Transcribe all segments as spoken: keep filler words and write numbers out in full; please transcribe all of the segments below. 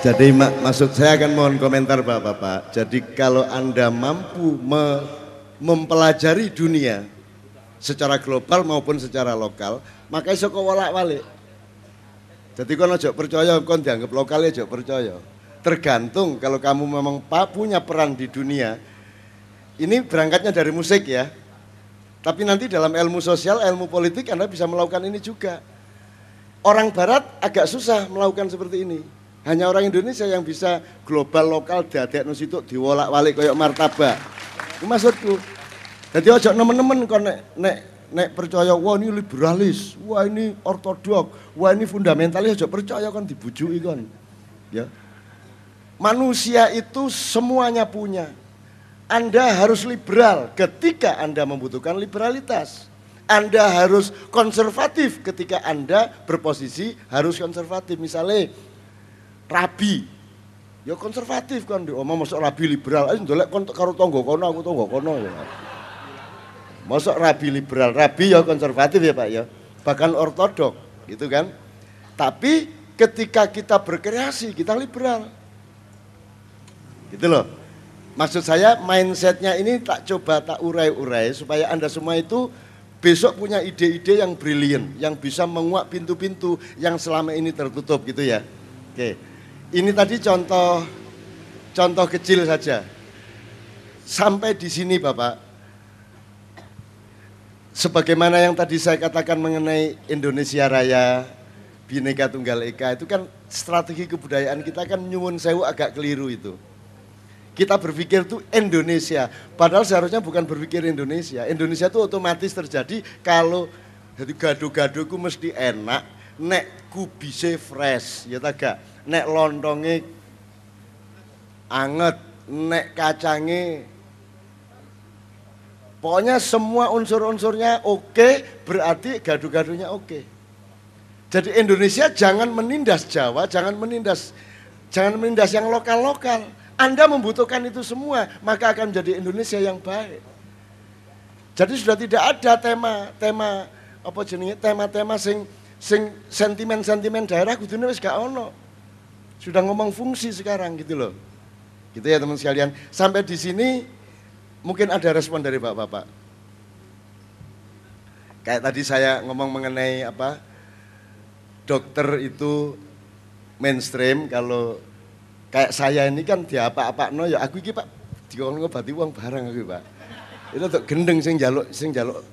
Jadi mak, maksud saya akan mohon komentar Bapak-Bapak. Jadi kalau Anda mampu me, mempelajari dunia secara global maupun secara lokal, maka iso kok wolak-walik. Jadi kon aja percaya kon dianggap lokal aja percaya. Tergantung kalau kamu memang punya peran di dunia. Ini berangkatnya dari musik ya. Tapi nanti dalam ilmu sosial, ilmu politik Anda bisa melakukan ini juga. Orang barat agak susah melakukan seperti ini. Hanya orang Indonesia yang bisa global lokal dadekno situ diwolak-walik koyo martabak. Itu maksudku. Jadi ojo nemen-nemen kon nek nek nek percaya wah ini liberalis, wah ini ortodok, wah ini fundamentalis ojo percaya kon dibujuki kon. Ya. Manusia itu semuanya punya. Anda harus liberal ketika Anda membutuhkan liberalitas. Anda harus konservatif ketika Anda berposisi harus konservatif. Misalnya rabi, ya konservatif kan, omong masuk rabi liberal, ayo ndolek karo tonggo kono aku tonggo kono ya. Masuk rabi liberal, rabi ya konservatif ya Pak ya, bahkan ortodok gitu kan. Tapi ketika kita berkreasi kita liberal, gitu loh. Maksud saya mindsetnya ini tak coba tak urai-urai supaya Anda semua itu besok punya ide-ide yang brilian, yang bisa menguak pintu-pintu yang selama ini tertutup gitu ya. Oke, ini tadi contoh contoh kecil saja. Sampai di sini Bapak, sebagaimana yang tadi saya katakan mengenai Indonesia Raya, Bhinneka Tunggal Ika, itu kan strategi kebudayaan kita kan nyuwun sewu agak keliru itu. Kita berpikir itu Indonesia, padahal seharusnya bukan berpikir Indonesia. Indonesia itu otomatis terjadi kalau jadi gaduh-gaduh ku mesti enak, nek kubise fresh, ya tak gak? Nek lontongnya anget, nek kacangnya, pokoknya semua unsur-unsurnya oke, berarti gaduh-gaduhnya oke. Jadi Indonesia jangan menindas Jawa, jangan menindas, jangan menindas yang lokal-lokal. Anda membutuhkan itu semua, maka akan menjadi Indonesia yang baik. Jadi sudah tidak ada tema, tema apa jenenge, tema-tema sing sing sentimen-sentimen daerah kudune wis gak ono. Sudah ngomong fungsi sekarang gitu loh. Gitu ya teman sekalian. Sampai di sini mungkin ada respon dari Bapak-bapak. Kayak tadi saya ngomong mengenai apa? Dokter itu mainstream, kalau kayak saya ini kan dia apa-apa no ya aku iki Pak dikon ngobati wong barang aku Pak. Itu untuk gendeng sing njaluk sing njaluk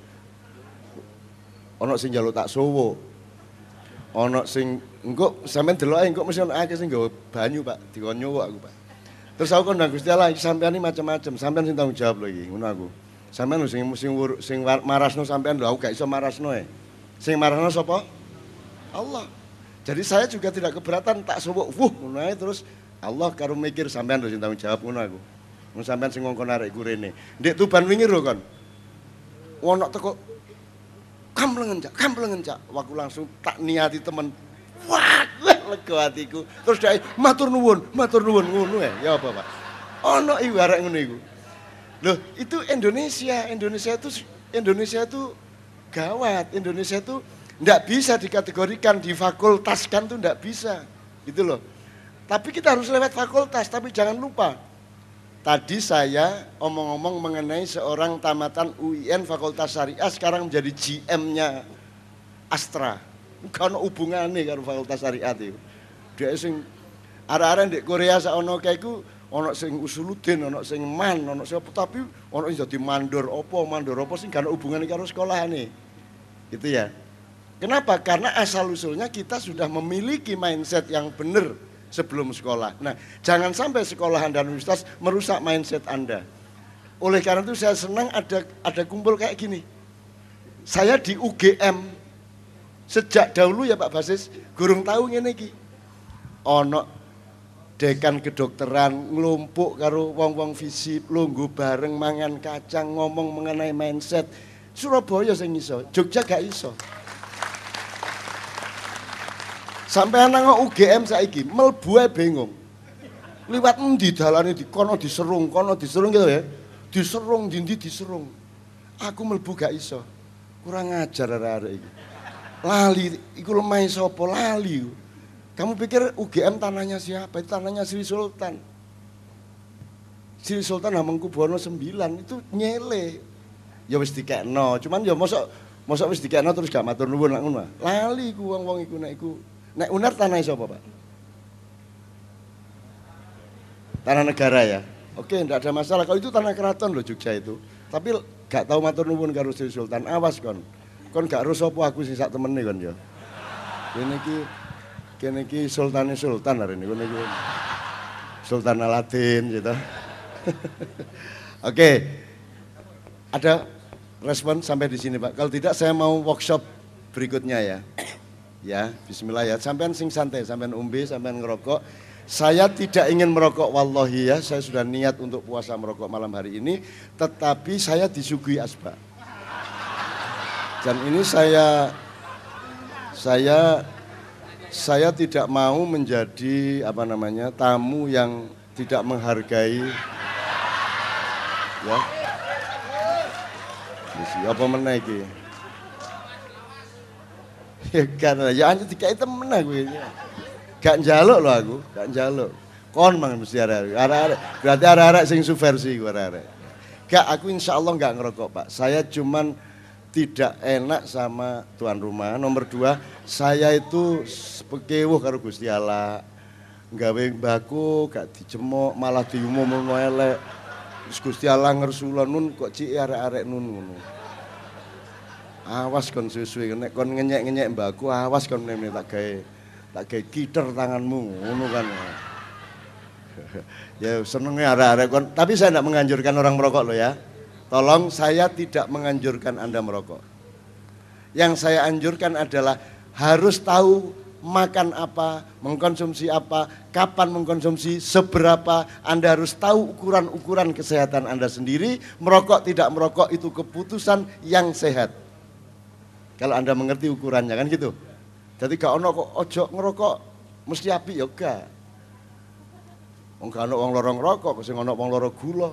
ono sing njaluk tak sowo. Ono sing engko sampean deloke engko mesti ono akeh sing nggawa banyu Pak dikon nyowo aku Pak. Terus aku kondang Gusti Allah iki sampean iki macam-macam, sampean sing tanggung jawab lho iki ngono aku. Sampean sing sing sing marasno sampean lho aku gak iso marasno e. Sing marasno sapa? Allah. Jadi saya juga tidak keberatan tak sowo wuh ngono ae terus Allah karo mikir sampean lho sing tanggung jawab ngono aku. Mun sampean sing ngongkon arek iku rene. Ndek Tuban wingi lho kon. Ono teko kamplengen cak, kamplengen cak. Waktu langsung tak niati temen. Wah, lega hatiku. Terus dhek matur nuwun, matur nuwun ngono ya. Ya apa, Pak? Ono iku arek ngono iku. Loh, itu Indonesia. Indonesia itu Indonesia itu gawat. Indonesia itu ndak bisa dikategorikan, difakultaskan tuh ndak bisa. Gitu loh. Tapi kita harus lewat fakultas, tapi jangan lupa. Tadi saya omong-omong mengenai seorang tamatan U I N Fakultas Syariah sekarang menjadi G M-nya Astra. Bukan hubungannya karo Fakultas Syariah itu. Dia sing arah-arah di Korea saono kayak iku ono sing Usuluddin, ono sing Man, ono siapa tapi ono sing dadi mandor opo, mandor opo sing gak ono hubungannya karo sekolahane. Gitu ya. Kenapa? Karena asal usulnya kita sudah memiliki mindset yang benar sebelum sekolah. Nah, jangan sampai sekolahan dan universitas merusak mindset Anda. Oleh karena itu saya senang ada ada kumpul kayak gini. Saya di U G M sejak dahulu ya Pak Basis, gurung tahu ngene iki. Ono dekan kedokteran nglumpuk karo wong-wong fisip, lungguh bareng mangan kacang, ngomong mengenai mindset. Surabaya sing iso, Jogja gak iso. Sampai anak U G M saiki mlebu ae bingung. Liwat endi dalane di kono diserung, kono diserung gitu ya. Diserung dindi diserung. Aku mlebu gak iso. Kurang ajar arek-arek iki. Lali iku lemah sapa lali. Kamu pikir U G M tanahnya siapa? Itu tanahnya Sri Sultan. Sri Sultan Hamengkubuwono sembilan itu nyele. Ya wis dikekno, cuman ya mosok mosok wis dikekno terus gak matur nuwun lak ngono. Lali ku wong-wong iku nek iku. Nek Unar tanah sapa, Pak? Tanah negara ya. Oke, ndak ada masalah. Kalau itu tanah keraton loh Jogja itu. Tapi gak tahu matur nuwun karo Sri Sultan. Awas kon. Kon gak ero sapa aku sing sak temene kon ya. Kene iki kene iki sultane sultan hari ini kene iki. Sultan Aladin gitu. Oke. Ada respon sampai di sini, Pak. Kalau tidak saya mau workshop berikutnya ya. Ya, bismillah ya. Sampean sing santai, sampean umbi, sampean ngerokok. Saya tidak ingin merokok wallahi ya. Saya sudah niat untuk puasa merokok malam hari ini, tetapi saya disuguhi asbak. Dan ini saya saya saya tidak mau menjadi apa namanya tamu yang tidak menghargai ya. Apa meneh iki? Ya kan ya hanya dikai temen aku ini. Gak njaluk loh aku, gak njaluk. Kon mang mesti arek-arek. Arek-arek berarti arek-arek sing subversi ku arek-arek. Gak, aku insya Allah gak ngerokok, Pak. Saya cuman tidak enak sama tuan rumah. Nomor dua, saya itu pekewuh karo Gusti Allah. Gawe baku, gak dijemok, malah diumumno elek. Terus Gusti Allah ngersula nun kok ciki arek-arek nun ngono. Awas kon suwe-suwe nek kon ngenyek-ngenyek mbaku, awas kon mene tak gawe tak gawe kiter tanganmu ngono kan. Ya senenge arek-arek kon, tapi saya tidak menganjurkan orang merokok loh ya. Tolong saya tidak menganjurkan Anda merokok. Yang saya anjurkan adalah harus tahu makan apa, mengkonsumsi apa, kapan mengkonsumsi, seberapa. Anda harus tahu ukuran-ukuran kesehatan Anda sendiri. Merokok tidak merokok itu keputusan yang sehat. Kalau Anda mengerti ukurannya kan gitu. Jadi gak ono kok ojo ngerokok mesti apik ya gak. Wong gak ono wong loro ngerokok, sing ono wong loro gula.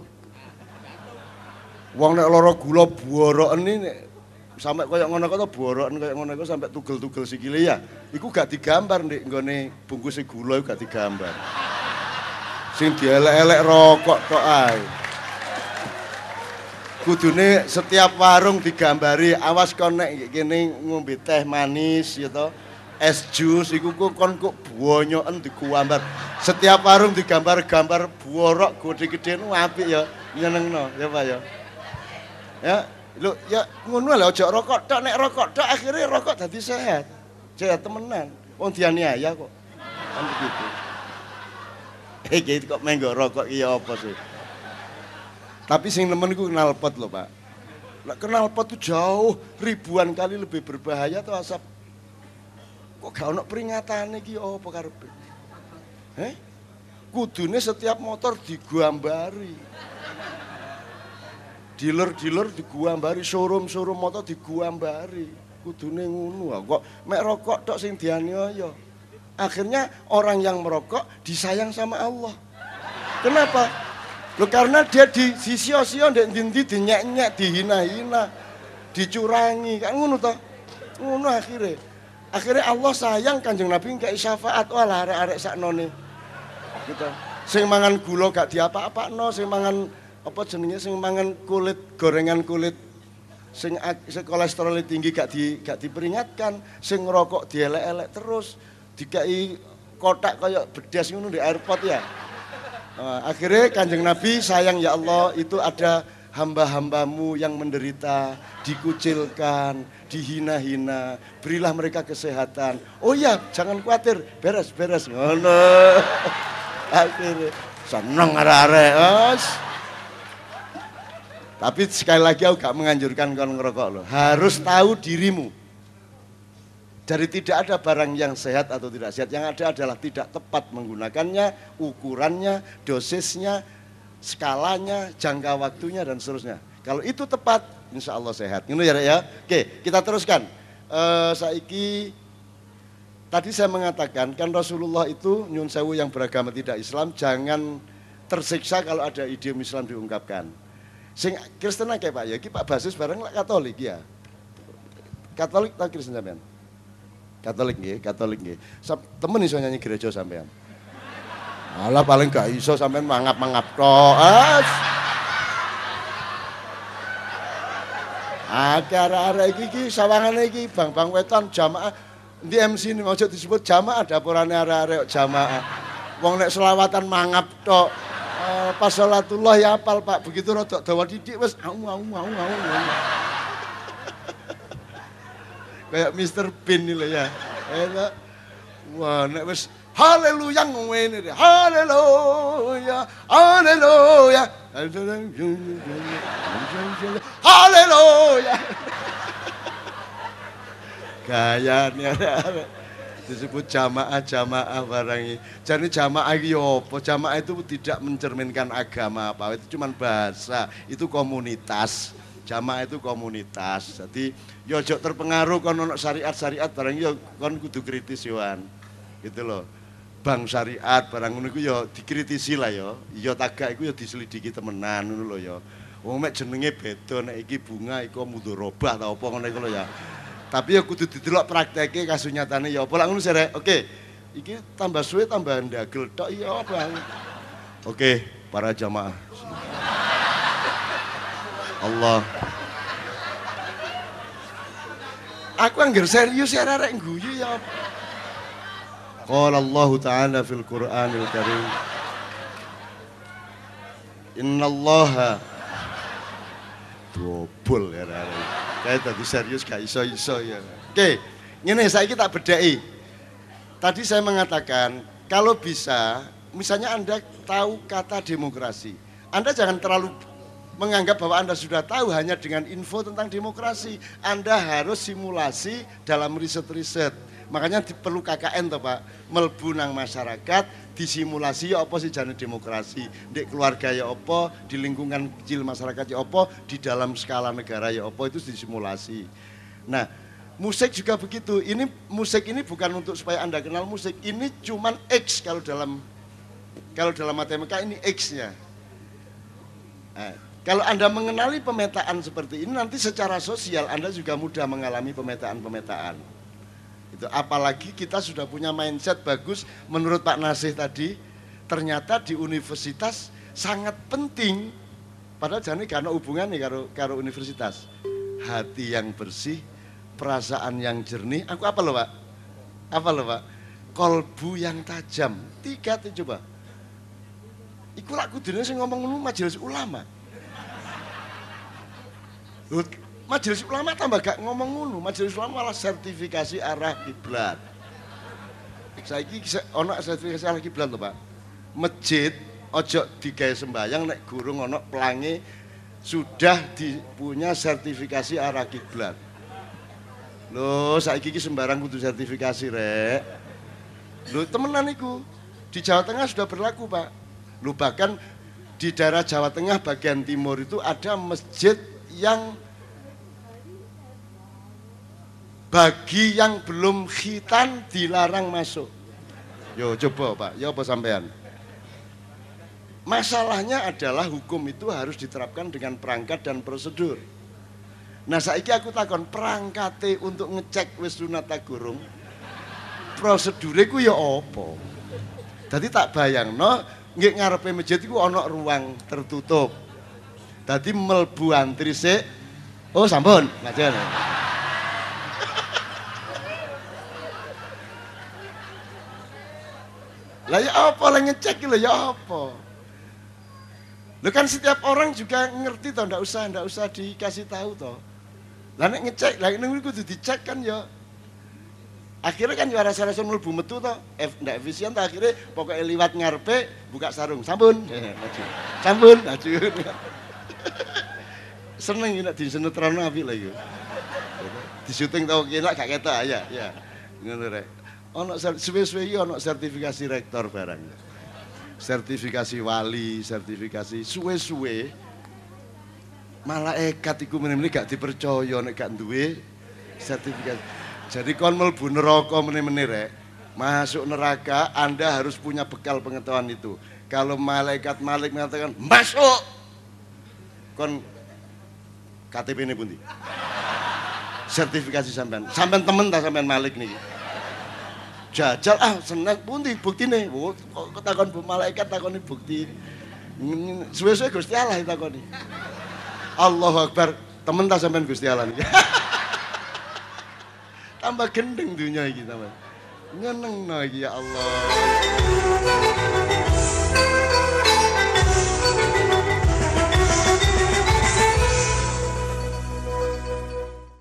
Wong nek loro gula boroken nek sampe koyo ngono kok boroken koyo ngono iku sampe tugel-tugel sikile ya. Iku gak digambar ndek nggone bungkuse gula iku gak digambar. Sing dielek-elek rokok tok ae. Kudune setiap warung digambari awas kon nek kene ngombe teh manis ya to. Es jus iku kon kok bonyoken digambar. Setiap warung digambar-gambar borok gede-gede apik ya, nyenengno ya Pak ya. Ya, lho ya ngono lho aja rokok tok, nek rokok tok akhirnya rokok dadi sehat. Sehat temenan. Wong dianiaya kok. Kan begitu. Iki kok menggo rokok iki apa sih? Tapi sing nemen iku knalpot lho, Pak. Lah knalpot tuh jauh ribuan kali lebih berbahaya tuh asap. Kok gak ono peringatane iki apa karepe? Heh? Kudune setiap motor digambari. Dealer-dealer digambari, showroom-showroom motor digambari. Kudune ngono kok mek rokok tok sing dianiaya. Akhirnya orang yang merokok disayang sama Allah. Kenapa? Loh karena dia di sisio-sio ndek ndi-ndi dinyek-nyek, dihina-hina, dicurangi, kan ngono to. Ngono akhirnya. Akhirnya Allah sayang Kanjeng Nabi ngkei syafaat walah arek-arek saknone. Gitu. Sing mangan gula gak diapa-apakno, sing mangan apa jenenge sing mangan kulit, gorengan kulit sing, sing kolesterol tinggi gak di gak diperingatkan, sing ngerokok dielek-elek terus, dikai kotak kayak bedas ngono di airport ya. Nah, akhirnya Kanjeng Nabi sayang ya Allah itu ada hamba-hambamu yang menderita, dikucilkan, dihina-hina, berilah mereka kesehatan. Oh iya, jangan khawatir, beres-beres ngono. Akhirnya seneng arek-arek. Tapi sekali lagi aku gak menganjurkan kau ngerokok loh. Harus tahu dirimu. Jadi tidak ada barang yang sehat atau tidak sehat. Yang ada adalah tidak tepat menggunakannya, ukurannya, dosisnya, skalanya, jangka waktunya dan seterusnya. Kalau itu tepat, insya Allah sehat. Ini ya, ya. Oke, kita teruskan. Uh, saiki tadi saya mengatakan kan Rasulullah itu nyun sewu yang beragama tidak Islam jangan tersiksa kalau ada idiom Islam diungkapkan. Sing Kristen akeh Pak ya, iki Pak Basis bareng lak Katolik ya. Katolik ta Kristen sampean? Katolik nggih, Katolik nggih. Temen iso nyanyi gereja sampean. Alah paling gak iso sampean mangap-mangap tok. As. Arek-arek iki iki sawangane iki bang-bang weton jamaah. Endi M C ini ojo disebut jamaah dapurane arek-arek jamaah. Wong nek selawatan mangap tok. Uh, pas salatullah ya apal Pak, begitu rodok dawa didik wis au au au au. Kayak mister Bean ini lho ya. Enak. Wah, nek wis haleluya ngene deh. Haleluya. Haleluya. Haleluya. Gayane arek disebut jamaah-jamaah barang ini. Jadi jamaah iki opo? Jamaah itu tidak mencerminkan agama apa. Itu cuma bahasa. Itu komunitas. Jamaah itu komunitas. Jadi yo ojo terpengaruh kon ono syariat-syariat barang yo kon kudu kritis yoan. Gitu loh. Bang syariat barang ngono iku yo dikritisi lah yo. Yo tagak iku yo diselidiki temenan ngono lho yo. Wong mek jenenge beda nek iki bunga iku mudharabah ta apa ngono iku lho ya. Tapi ya kudu didelok prakteke kasus nyatane ya apa lak ngono sere. Oke. Iki tambah suwe tambah ndagel tok iya Bang. Oke, para jamaah. Allah. Aku anggere serius ya arek guyu ya. Qala Allah Ta'ala fil Qur'anil Karim. Innallaha dobol ya arek. Kayak tadi serius gak iso-iso ya. Oke, ngene saiki tak bedheki. Tadi saya mengatakan kalau bisa, misalnya Anda tahu kata demokrasi. Anda jangan terlalu menganggap bahwa Anda sudah tahu hanya dengan info tentang demokrasi. Anda harus simulasi dalam riset-riset. Makanya perlu K K N toh Pak, melbu nang masyarakat, disimulasi ya apa sih jane demokrasi, di keluarga ya apa, di lingkungan kecil masyarakat ya apa, di dalam skala negara ya apa, itu disimulasi. Nah, musik juga begitu. Ini musik ini bukan untuk supaya Anda kenal musik, ini cuman X kalau dalam kalau dalam matematika ini X-nya. Nah, kalau Anda mengenali pemetaan seperti ini, nanti secara sosial Anda juga mudah mengalami pemetaan-pemetaan. Itu apalagi kita sudah punya mindset bagus menurut Pak Nasih tadi, ternyata di universitas sangat penting, padahal jangan karena hubungannya karo karo universitas. Hati yang bersih, perasaan yang jernih, aku apa loh Pak? Apa loh Pak? Kolbu yang tajam. Tiga tuh coba. Iku lak kudune sing ngomong ngono majelis ulama. Loh, majelis ulama tambah gak ngomong ngono, majelis ulama malah sertifikasi arah kiblat. Saiki ono sertifikasi arah kiblat lho Pak. Masjid ojo digawe sembayang nek gurung ono pelangi sudah dipunya sertifikasi arah kiblat. Loh, saiki iki sembarang kudu sertifikasi rek. Loh, temenan iku. Di Jawa Tengah sudah berlaku, Pak. Loh, bahkan di daerah Jawa Tengah bagian timur itu ada masjid yang bagi yang belum khitan dilarang masuk. Yo coba Pak, ya apa sampean? Masalahnya adalah hukum itu harus diterapkan dengan perangkat dan prosedur. Nah saiki aku takon perangkate untuk ngecek wis sunat ta gurung. Prosedure ku ya apa? Dadi tak bayangno nggih ngarepe masjid iku ana ruang tertutup. Dadi mlebu antri sik. Oh sampun, ngajen. Lah ya apa lah ngecek lho ya apa? Lho kan setiap orang juga ngerti toh, ndak usah ndak usah dikasih tahu toh. Lah nek ngecek, lah ning kudu dicek kan ya. Akhirnya kan ya rasa-rasa mlebu metu toh, F ndak efisien toh akhirnya pokoknya liwat ngarepe buka sarung, sampun. Maju. Sampun, maju. Seneng nek disenetrono apik lho iku. Di syuting tau kena gak ketok ya, ya. Ngono rek. Ono suwe-suwe iki ono sertifikasi rektor barang. Sertifikasi wali, sertifikasi suwe-suwe. Malaikat iku meneh-meneh gak dipercaya nek gak duwe sertifikasi. Jadi kon mlebu neraka meneh-meneh rek. Masuk neraka Anda harus punya bekal pengetahuan itu. Kalau malaikat Malik mengatakan masuk, kon K T P-ne pundi? Sertifikasi sampean. Sampean temen ta sampean Malik niki? jajal ah seneng pundi buktine. Oh, kok takon bu malaikat takoni bukti. Suwe-suwe Gusti Allah takoni. Allahu Akbar, temen ta sampean Gusti Allah niki. Tambah gendeng dunia iki tambah. Nyenengno iki ya Allah.